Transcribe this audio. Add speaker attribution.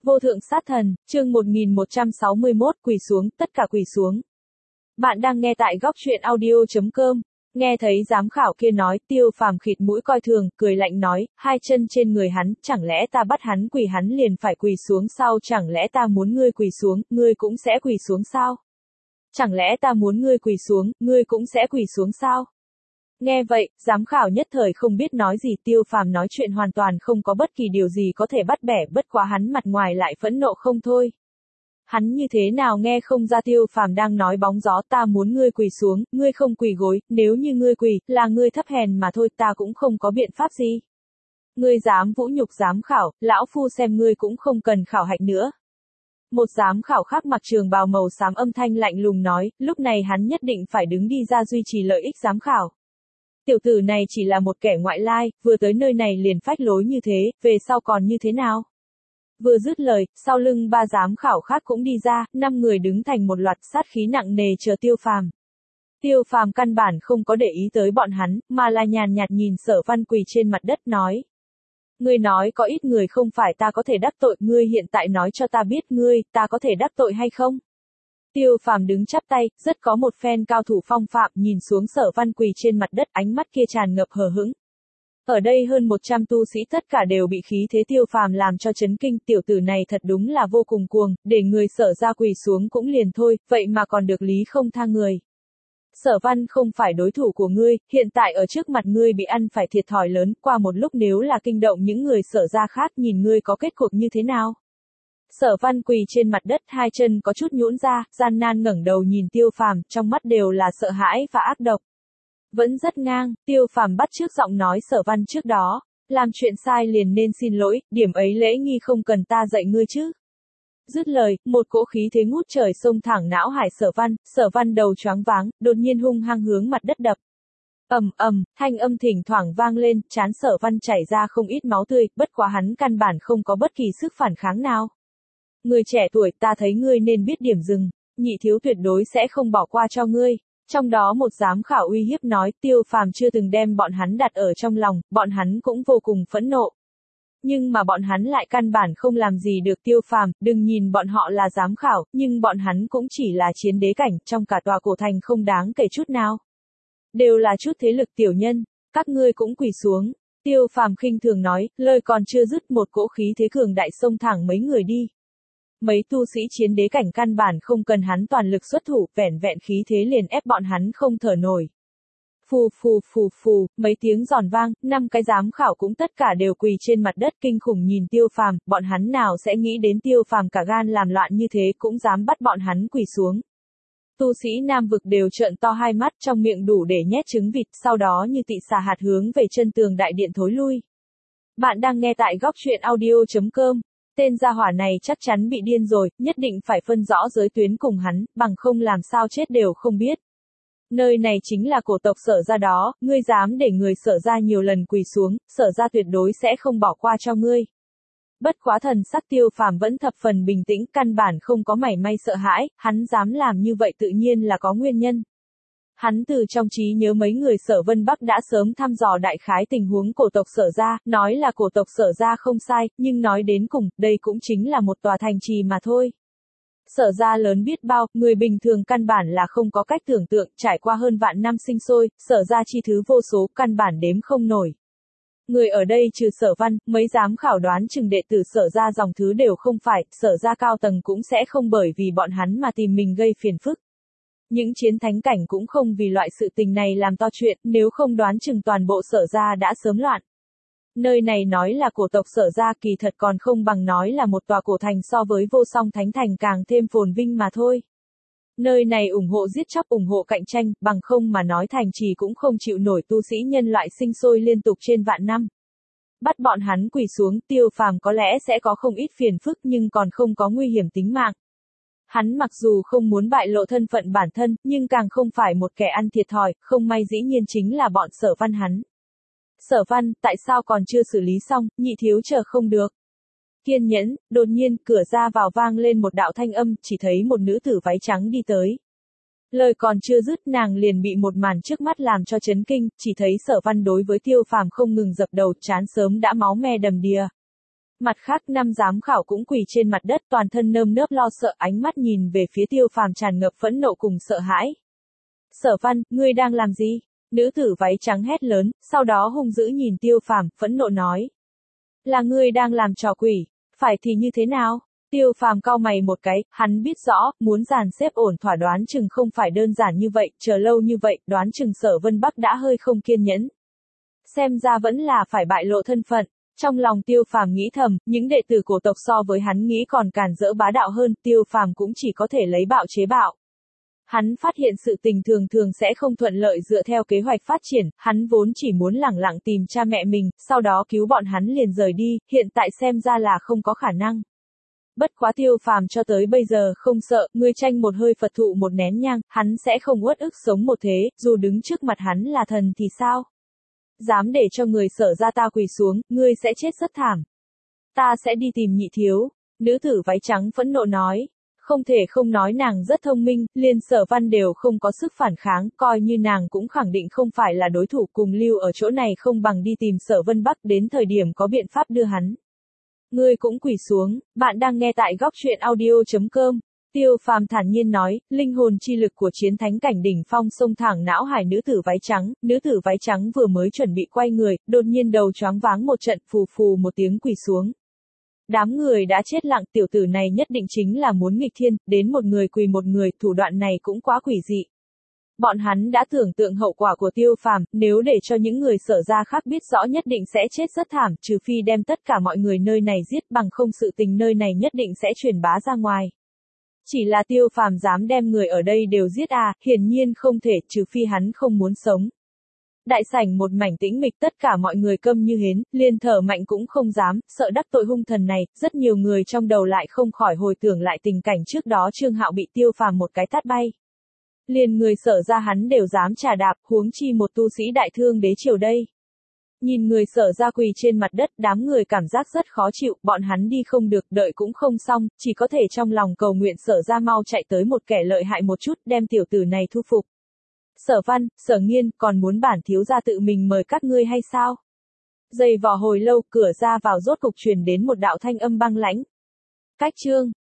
Speaker 1: Vô thượng sát thần, chương 1161, quỳ xuống, tất cả quỳ xuống. Bạn đang nghe tại góc truyện audio.com. Nghe thấy giám khảo kia nói, Tiêu Phàm khịt mũi coi thường, cười lạnh nói, hai chân trên người hắn, chẳng lẽ ta bắt hắn quỳ hắn liền phải quỳ xuống sao? Chẳng lẽ ta muốn ngươi quỳ xuống, ngươi cũng sẽ quỳ xuống sao? Chẳng lẽ ta muốn ngươi quỳ xuống, ngươi cũng sẽ quỳ xuống sao? Nghe vậy, giám khảo nhất thời không biết nói gì. Tiêu Phàm nói chuyện hoàn toàn không có bất kỳ điều gì có thể bắt bẻ, bất quá hắn mặt ngoài lại phẫn nộ không thôi. Hắn như thế nào nghe không ra Tiêu Phàm đang nói bóng gió. Ta muốn ngươi quỳ xuống, ngươi không quỳ gối, nếu như ngươi quỳ, là ngươi thấp hèn mà thôi, ta cũng không có biện pháp gì. Ngươi dám vũ nhục giám khảo, lão phu xem ngươi cũng không cần khảo hạch nữa. Một giám khảo khác mặc trường bào màu xám âm thanh lạnh lùng nói, lúc này hắn nhất định phải đứng đi ra duy trì lợi ích giám khảo. Tiểu tử này chỉ là một kẻ ngoại lai, vừa tới nơi này liền phách lối như thế, về sau còn như thế nào? Vừa dứt lời, sau lưng ba giám khảo khác cũng đi ra, 5 người đứng thành một loạt, sát khí nặng nề chờ Tiêu Phàm. Tiêu Phàm căn bản không có để ý tới bọn hắn, mà là nhàn nhạt nhìn Sở Văn quỳ trên mặt đất nói. Ngươi nói có ít người không phải ta có thể đắc tội, ngươi hiện tại nói cho ta biết ta có thể đắc tội hay không? Tiêu Phàm đứng chắp tay, rất có một phen cao thủ phong phạm, nhìn xuống Sở Văn quỳ trên mặt đất, ánh mắt kia tràn ngập hờ hững. Ở đây hơn 100 tu sĩ tất cả đều bị khí thế Tiêu Phàm làm cho chấn kinh, tiểu tử này thật đúng là vô cùng cuồng, để người Sở ra quỳ xuống cũng liền thôi, vậy mà còn được lý không tha người. Sở Văn không phải đối thủ của ngươi, hiện tại ở trước mặt ngươi bị ăn phải thiệt thòi lớn, qua một lúc nếu là kinh động những người Sở ra khác, nhìn ngươi có kết cục như thế nào? Sở Văn quỳ trên mặt đất, hai chân có chút nhũn ra, gian nan ngẩng đầu nhìn Tiêu Phàm, trong mắt đều là sợ hãi và ác độc. Vẫn rất ngang, Tiêu Phàm bắt chước giọng nói Sở Văn trước đó, làm chuyện sai liền nên xin lỗi, điểm ấy lễ nghi không cần ta dạy ngươi chứ. Dứt lời, một cỗ khí thế ngút trời xông thẳng não hải Sở Văn đầu choáng váng, đột nhiên hung hăng hướng mặt đất đập. Ầm ầm, thanh âm thỉnh thoảng vang lên, trán Sở Văn chảy ra không ít máu tươi, bất quá hắn căn bản không có bất kỳ sức phản kháng nào. Người trẻ tuổi, ta thấy ngươi nên biết điểm dừng, nhị thiếu tuyệt đối sẽ không bỏ qua cho ngươi. Trong đó một giám khảo uy hiếp nói, Tiêu Phàm chưa từng đem bọn hắn đặt ở trong lòng, bọn hắn cũng vô cùng phẫn nộ. Nhưng mà bọn hắn lại căn bản không làm gì được Tiêu Phàm, đừng nhìn bọn họ là giám khảo, nhưng bọn hắn cũng chỉ là chiến đế cảnh, trong cả tòa cổ thành không đáng kể chút nào. Đều là chút thế lực tiểu nhân, các ngươi cũng quỳ xuống. Tiêu Phàm khinh thường nói, lời còn chưa dứt, một cỗ khí thế cường đại xông thẳng mấy người đi. Mấy tu sĩ chiến đế cảnh căn bản không cần hắn toàn lực xuất thủ, vẻn vẹn khí thế liền ép bọn hắn không thở nổi. Phù phù phù phù, mấy tiếng giòn vang, 5 cái giám khảo cũng tất cả đều quỳ trên mặt đất kinh khủng nhìn Tiêu Phàm, bọn hắn nào sẽ nghĩ đến Tiêu Phàm cả gan làm loạn như thế cũng dám bắt bọn hắn quỳ xuống. Tu sĩ Nam vực đều trợn to hai mắt, trong miệng đủ để nhét trứng vịt, sau đó như tị xà hạt hướng về chân tường đại điện thối lui. Bạn đang nghe tại góc truyện audio.com. Tên gia hỏa này chắc chắn bị điên rồi, nhất định phải phân rõ giới tuyến cùng hắn, bằng không làm sao chết đều không biết. Nơi này chính là cổ tộc Sở ra đó, ngươi dám để người Sở ra nhiều lần quỳ xuống, Sở ra tuyệt đối sẽ không bỏ qua cho ngươi. Bất quá thần sắc Tiêu Phàm vẫn thập phần bình tĩnh, căn bản không có mảy may sợ hãi, hắn dám làm như vậy tự nhiên là có nguyên nhân. Hắn từ trong trí nhớ mấy người Sở Vân Bắc đã sớm thăm dò đại khái tình huống cổ tộc Sở ra, nói là cổ tộc Sở ra không sai, nhưng nói đến cùng, đây cũng chính là một tòa thành trì mà thôi. Sở ra lớn biết bao, người bình thường căn bản là không có cách tưởng tượng, trải qua hơn vạn năm sinh sôi, Sở ra chi thứ vô số, căn bản đếm không nổi. Người ở đây trừ Sở Văn, mấy giám khảo đoán chừng đệ tử Sở ra dòng thứ đều không phải, Sở ra cao tầng cũng sẽ không bởi vì bọn hắn mà tìm mình gây phiền phức. Những chiến thánh cảnh cũng không vì loại sự tình này làm to chuyện, nếu không đoán chừng toàn bộ Sở ra đã sớm loạn. Nơi này nói là cổ tộc Sở ra kỳ thật còn không bằng nói là một tòa cổ thành so với vô song thánh thành càng thêm phồn vinh mà thôi. Nơi này ủng hộ giết chóc, ủng hộ cạnh tranh, bằng không mà nói thành trì cũng không chịu nổi tu sĩ nhân loại sinh sôi liên tục trên vạn năm. Bắt bọn hắn quỳ xuống, Tiêu Phàm có lẽ sẽ có không ít phiền phức nhưng còn không có nguy hiểm tính mạng. Hắn mặc dù không muốn bại lộ thân phận bản thân, nhưng càng không phải một kẻ ăn thiệt thòi, không may dĩ nhiên chính là bọn Sở Văn hắn. Sở Văn, tại sao còn chưa xử lý xong, nhị thiếu chờ không được. Kiên nhẫn, đột nhiên, cửa ra vào vang lên một đạo thanh âm, chỉ thấy một nữ tử váy trắng đi tới. Lời còn chưa dứt nàng liền bị một màn trước mắt làm cho chấn kinh, chỉ thấy Sở Văn đối với Tiêu Phàm không ngừng dập đầu, trán sớm đã máu me đầm đìa. Mặt khác 5 giám khảo cũng quỳ trên mặt đất, toàn thân nơm nớp lo sợ, ánh mắt nhìn về phía Tiêu Phàm tràn ngập phẫn nộ cùng sợ hãi. Sở Văn, ngươi đang làm gì? Nữ tử váy trắng hét lớn, sau đó hung dữ nhìn Tiêu Phàm, phẫn nộ nói. Là ngươi đang làm trò quỷ, phải thì như thế nào? Tiêu Phàm cau mày một cái, hắn biết rõ, muốn dàn xếp ổn thỏa đoán chừng không phải đơn giản như vậy, chờ lâu như vậy, đoán chừng Sở Vân Bắc đã hơi không kiên nhẫn. Xem ra vẫn là phải bại lộ thân phận. Trong lòng Tiêu Phàm nghĩ thầm, những đệ tử cổ tộc so với hắn nghĩ còn càn rỡ bá đạo hơn, Tiêu Phàm cũng chỉ có thể lấy bạo chế bạo. Hắn phát hiện sự tình thường sẽ không thuận lợi dựa theo kế hoạch phát triển, hắn vốn chỉ muốn lẳng lặng tìm cha mẹ mình, sau đó cứu bọn hắn liền rời đi, hiện tại xem ra là không có khả năng. Bất quá Tiêu Phàm cho tới bây giờ không sợ, ngươi tranh một hơi Phật thụ một nén nhang, hắn sẽ không uất ức sống một thế, dù đứng trước mặt hắn là thần thì sao? Dám để cho người Sở ra ta quỳ xuống, ngươi sẽ chết rất thảm. Ta sẽ đi tìm nhị thiếu. Nữ tử váy trắng phẫn nộ nói. Không thể không nói nàng rất thông minh, liền Sở Văn đều không có sức phản kháng, coi như nàng cũng khẳng định không phải là đối thủ, cùng lưu ở chỗ này không bằng đi tìm Sở Vân Bắc, đến thời điểm có biện pháp đưa hắn. Ngươi cũng quỳ xuống, bạn đang nghe tại góc truyện audio.com. Tiêu Phàm thản nhiên nói, linh hồn chi lực của chiến thánh cảnh đỉnh phong xông thẳng não hải nữ tử váy trắng vừa mới chuẩn bị quay người, đột nhiên đầu choáng váng một trận, phù phù một tiếng quỳ xuống. Đám người đã chết lặng, tiểu tử này nhất định chính là muốn nghịch thiên, đến một người quỳ một người, thủ đoạn này cũng quá quỷ dị. Bọn hắn đã tưởng tượng hậu quả của Tiêu Phàm, nếu để cho những người Sở ra khác biết rõ nhất định sẽ chết rất thảm, trừ phi đem tất cả mọi người nơi này giết, bằng không sự tình nơi này nhất định sẽ truyền bá ra ngoài. Chỉ là Tiêu Phàm dám đem người ở đây đều giết à, hiển nhiên không thể, trừ phi hắn không muốn sống. Đại sảnh một mảnh tĩnh mịch, tất cả mọi người câm như hến, liền thở mạnh cũng không dám, sợ đắc tội hung thần này, rất nhiều người trong đầu lại không khỏi hồi tưởng lại tình cảnh trước đó Trương Hạo bị Tiêu Phàm một cái tát bay. Liền người Sở ra hắn đều dám trà đạp, huống chi một tu sĩ đại thương đế triều đây. Nhìn người Sở ra quỳ trên mặt đất, đám người cảm giác rất khó chịu, bọn hắn đi không được, đợi cũng không xong, chỉ có thể trong lòng cầu nguyện Sở ra mau chạy tới một kẻ lợi hại một chút, đem tiểu tử này thu phục. Sở Văn, Sở Nghiên, còn muốn bản thiếu gia tự mình mời các ngươi hay sao? Dày vò hồi lâu, cửa ra vào rốt cục truyền đến một đạo thanh âm băng lãnh. Cách chương